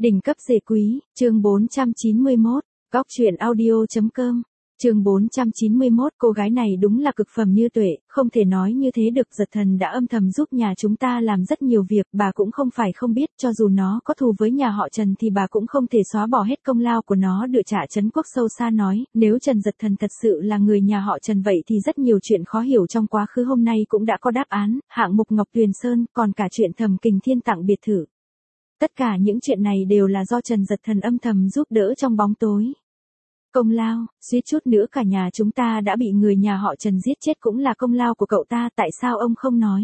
Đỉnh cấp rể quý, chương 491, góc truyện audio.com, chương 491. Cô gái này đúng là cực phẩm Như Tuệ, không thể nói như thế được. Giật Thần đã âm thầm giúp nhà chúng ta làm rất nhiều việc, bà cũng không phải không biết, cho dù nó có thù với nhà họ Trần thì bà cũng không thể xóa bỏ hết công lao của nó. Đựa Trả Trấn Quốc sâu xa nói, nếu Trần Giật Thần thật sự là người nhà họ Trần vậy thì rất nhiều chuyện khó hiểu trong quá khứ hôm nay cũng đã có đáp án, hạng mục Ngọc Tuyền Sơn, còn cả chuyện Thẩm Kình Thiên tặng biệt thự. Tất cả những chuyện này đều là do Trần Giật Thần âm thầm giúp đỡ trong bóng tối. Công lao, suýt chút nữa cả nhà chúng ta đã bị người nhà họ Trần giết chết cũng là công lao của cậu ta, tại sao ông không nói?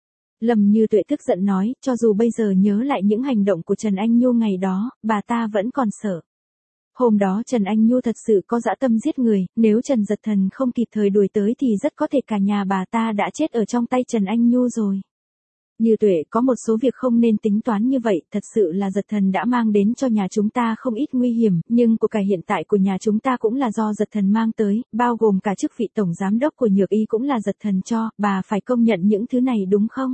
Lâm Như Tuệ tức giận nói, cho dù bây giờ nhớ lại những hành động của Trần Anh Nhu ngày đó, bà ta vẫn còn sợ. Hôm đó Trần Anh Nhu thật sự có dã tâm giết người, nếu Trần Giật Thần không kịp thời đuổi tới thì rất có thể cả nhà bà ta đã chết ở trong tay Trần Anh Nhu rồi. Như Tuệ, có một số việc không nên tính toán như vậy, thật sự là Giật Thần đã mang đến cho nhà chúng ta không ít nguy hiểm, nhưng của cải hiện tại của nhà chúng ta cũng là do Giật Thần mang tới, bao gồm cả chức vị tổng giám đốc của Nhược Y cũng là Giật Thần cho, bà phải công nhận những thứ này đúng không?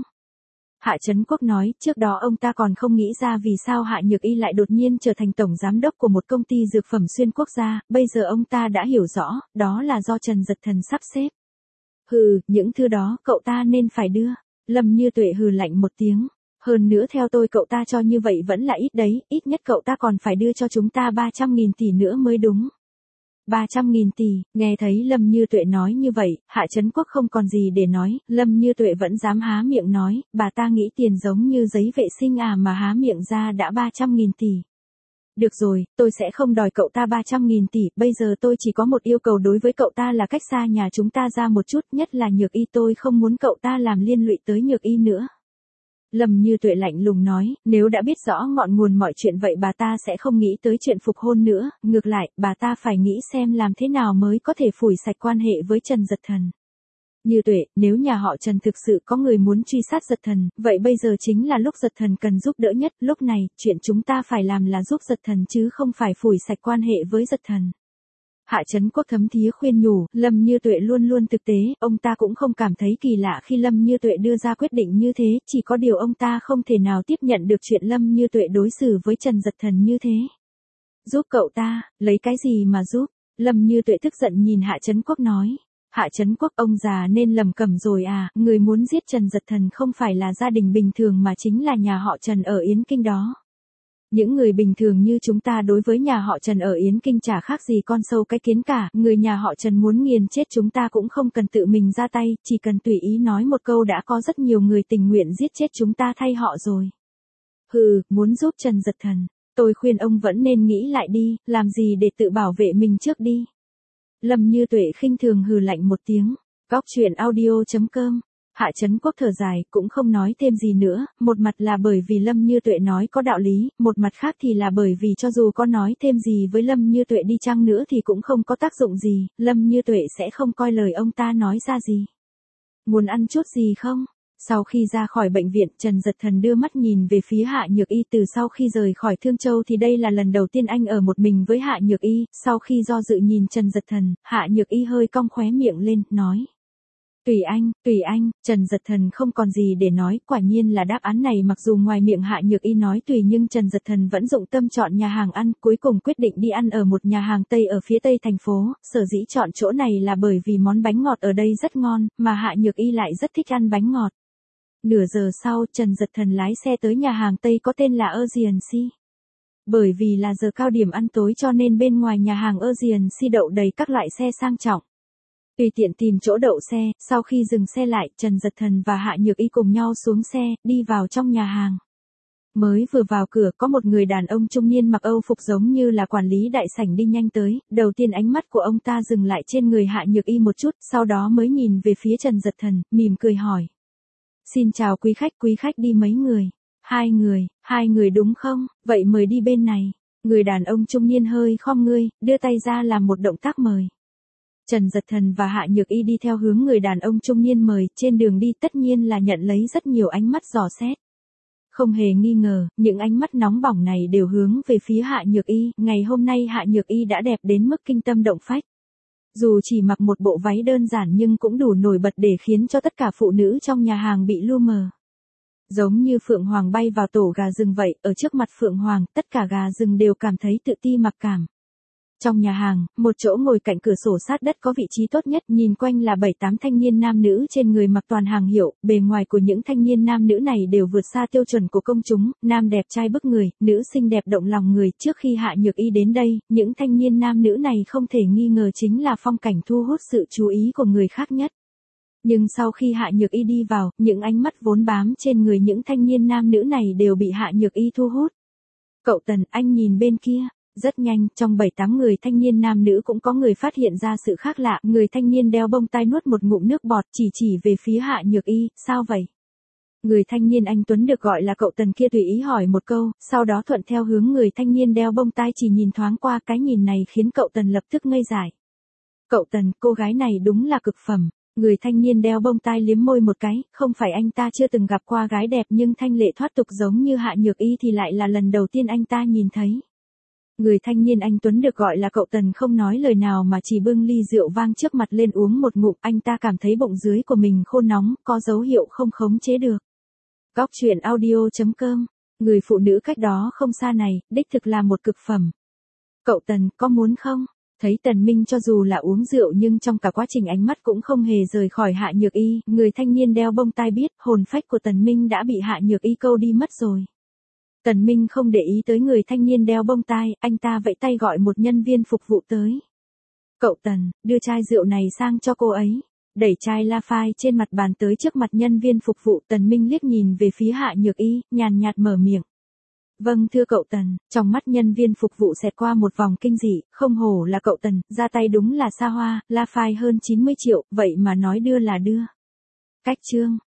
Hạ Trấn Quốc nói, trước đó ông ta còn không nghĩ ra vì sao Hạ Nhược Y lại đột nhiên trở thành tổng giám đốc của một công ty dược phẩm xuyên quốc gia, bây giờ ông ta đã hiểu rõ, đó là do Trần Giật Thần sắp xếp. Hừ, những thứ đó cậu ta nên phải đưa. Lâm Như Tuệ hừ lạnh một tiếng. Hơn nữa theo tôi cậu ta cho như vậy vẫn là ít đấy, ít nhất cậu ta còn phải đưa cho chúng ta 300.000 tỷ nữa mới đúng. 300.000 tỷ, nghe thấy Lâm Như Tuệ nói như vậy, Hạ Trấn Quốc không còn gì để nói, Lâm Như Tuệ vẫn dám há miệng nói, bà ta nghĩ tiền giống như giấy vệ sinh à mà há miệng ra đã 300.000 tỷ. Được rồi, tôi sẽ không đòi cậu ta 300.000 tỷ, bây giờ tôi chỉ có một yêu cầu đối với cậu ta là cách xa nhà chúng ta ra một chút, nhất là Nhược Y, tôi không muốn cậu ta làm liên lụy tới Nhược Y nữa. Lâm Như Tuệ lạnh lùng nói, nếu đã biết rõ ngọn nguồn mọi chuyện vậy bà ta sẽ không nghĩ tới chuyện phục hôn nữa, ngược lại, bà ta phải nghĩ xem làm thế nào mới có thể phủi sạch quan hệ với Trần Giật Thần. Như Tuệ, nếu nhà họ Trần thực sự có người muốn truy sát Giật Thần, vậy bây giờ chính là lúc Giật Thần cần giúp đỡ nhất, lúc này, chuyện chúng ta phải làm là giúp Giật Thần chứ không phải phủi sạch quan hệ với Giật Thần. Hạ Trấn Quốc thấm thía khuyên nhủ, Lâm Như Tuệ luôn luôn thực tế, ông ta cũng không cảm thấy kỳ lạ khi Lâm Như Tuệ đưa ra quyết định như thế, chỉ có điều ông ta không thể nào tiếp nhận được chuyện Lâm Như Tuệ đối xử với Trần Giật Thần như thế. Giúp cậu ta, lấy cái gì mà giúp? Lâm Như Tuệ tức giận nhìn Hạ Trấn Quốc nói. Hạ Trấn Quốc, ông già nên lầm cẩm rồi à, người muốn giết Trần Giật Thần không phải là gia đình bình thường mà chính là nhà họ Trần ở Yến Kinh đó. Những người bình thường như chúng ta đối với nhà họ Trần ở Yến Kinh chả khác gì con sâu cái kiến cả, người nhà họ Trần muốn nghiền chết chúng ta cũng không cần tự mình ra tay, chỉ cần tùy ý nói một câu đã có rất nhiều người tình nguyện giết chết chúng ta thay họ rồi. Hừ, muốn giúp Trần Giật Thần, tôi khuyên ông vẫn nên nghĩ lại đi, làm gì để tự bảo vệ mình trước đi. Lâm Như Tuệ khinh thường hừ lạnh một tiếng. Góc truyện audio.com. Hạ Trấn Quốc thở dài, cũng không nói thêm gì nữa, một mặt là bởi vì Lâm Như Tuệ nói có đạo lý, một mặt khác thì là bởi vì cho dù có nói thêm gì với Lâm Như Tuệ đi chăng nữa thì cũng không có tác dụng gì, Lâm Như Tuệ sẽ không coi lời ông ta nói ra gì. Muốn ăn chút gì không? Sau khi ra khỏi bệnh viện, Trần Giật Thần đưa mắt nhìn về phía Hạ Nhược Y. Từ sau khi rời khỏi Thương Châu thì đây là lần đầu tiên anh ở một mình với Hạ Nhược Y, sau khi do dự nhìn Trần Giật Thần, Hạ Nhược Y hơi cong khóe miệng lên, nói. Tùy anh, Trần Giật Thần không còn gì để nói, quả nhiên là đáp án này mặc dù ngoài miệng Hạ Nhược Y nói tùy nhưng Trần Giật Thần vẫn dụng tâm chọn nhà hàng ăn, cuối cùng quyết định đi ăn ở một nhà hàng Tây ở phía Tây thành phố, sở dĩ chọn chỗ này là bởi vì món bánh ngọt ở đây rất ngon, mà Hạ Nhược Y lại rất thích ăn bánh ngọt. Nửa giờ sau, Trần Giật Thần lái xe tới nhà hàng Tây có tên là Asian Sea. Bởi vì là giờ cao điểm ăn tối cho nên bên ngoài nhà hàng Asian Sea đậu đầy các loại xe sang trọng. Tùy tiện tìm chỗ đậu xe, sau khi dừng xe lại, Trần Giật Thần và Hạ Nhược Y cùng nhau xuống xe, đi vào trong nhà hàng. Mới vừa vào cửa, có một người đàn ông trung niên mặc Âu phục giống như là quản lý đại sảnh đi nhanh tới, đầu tiên ánh mắt của ông ta dừng lại trên người Hạ Nhược Y một chút, sau đó mới nhìn về phía Trần Giật Thần, mỉm cười hỏi. Xin chào quý khách đi mấy người? Hai người đúng không? Vậy mời đi bên này. Người đàn ông trung niên hơi khom người, đưa tay ra làm một động tác mời. Trần Giật Thần và Hạ Nhược Y đi theo hướng người đàn ông trung niên mời, trên đường đi tất nhiên là nhận lấy rất nhiều ánh mắt dò xét. Không hề nghi ngờ, những ánh mắt nóng bỏng này đều hướng về phía Hạ Nhược Y, ngày hôm nay Hạ Nhược Y đã đẹp đến mức kinh tâm động phách. Dù chỉ mặc một bộ váy đơn giản nhưng cũng đủ nổi bật để khiến cho tất cả phụ nữ trong nhà hàng bị lu mờ. Giống như Phượng Hoàng bay vào tổ gà rừng vậy, ở trước mặt Phượng Hoàng, tất cả gà rừng đều cảm thấy tự ti mặc cảm. Trong nhà hàng, một chỗ ngồi cạnh cửa sổ sát đất có vị trí tốt nhất, nhìn quanh là 7-8 thanh niên nam nữ trên người mặc toàn hàng hiệu, bề ngoài của những thanh niên nam nữ này đều vượt xa tiêu chuẩn của công chúng, nam đẹp trai bức người, nữ xinh đẹp động lòng người. Trước khi Hạ Nhược Y đến đây, những thanh niên nam nữ này không thể nghi ngờ chính là phong cảnh thu hút sự chú ý của người khác nhất. Nhưng sau khi Hạ Nhược Y đi vào, những ánh mắt vốn bám trên người những thanh niên nam nữ này đều bị Hạ Nhược Y thu hút. Cậu Tần, anh nhìn bên kia. Rất nhanh, trong 7-8 người thanh niên nam nữ cũng có người phát hiện ra sự khác lạ, người thanh niên đeo bông tai nuốt một ngụm nước bọt, chỉ về phía Hạ Nhược Y, sao vậy? Người thanh niên anh Tuấn được gọi là cậu Tần kia tùy ý hỏi một câu, sau đó thuận theo hướng người thanh niên đeo bông tai chỉ nhìn thoáng qua, cái nhìn này khiến cậu Tần lập tức ngây dại. Cậu Tần, cô gái này đúng là cực phẩm. Người thanh niên đeo bông tai liếm môi một cái, không phải anh ta chưa từng gặp qua gái đẹp nhưng thanh lệ thoát tục giống như Hạ Nhược Y thì lại là lần đầu tiên anh ta nhìn thấy. Người thanh niên anh Tuấn được gọi là cậu Tần không nói lời nào mà chỉ bưng ly rượu vang trước mặt lên uống một ngụm, anh ta cảm thấy bụng dưới của mình khô nóng, có dấu hiệu không khống chế được. Góc truyện audio.com, người phụ nữ cách đó không xa này, đích thực là một cực phẩm. Cậu Tần, có muốn không? Thấy Tần Minh cho dù là uống rượu nhưng trong cả quá trình ánh mắt cũng không hề rời khỏi Hạ Nhược Y, người thanh niên đeo bông tai biết, hồn phách của Tần Minh đã bị Hạ Nhược Y câu đi mất rồi. Tần Minh không để ý tới người thanh niên đeo bông tai, anh ta vẫy tay gọi một nhân viên phục vụ tới. Cậu Tần, đưa chai rượu này sang cho cô ấy. Đẩy chai La Phai trên mặt bàn tới trước mặt nhân viên phục vụ, Tần Minh liếc nhìn về phía Hạ Nhược Y, nhàn nhạt mở miệng. Vâng thưa cậu Tần, trong mắt nhân viên phục vụ xẹt qua một vòng kinh dị, không hổ là cậu Tần, ra tay đúng là xa hoa, La Phai hơn 90 triệu, vậy mà nói đưa là đưa. Cách chương.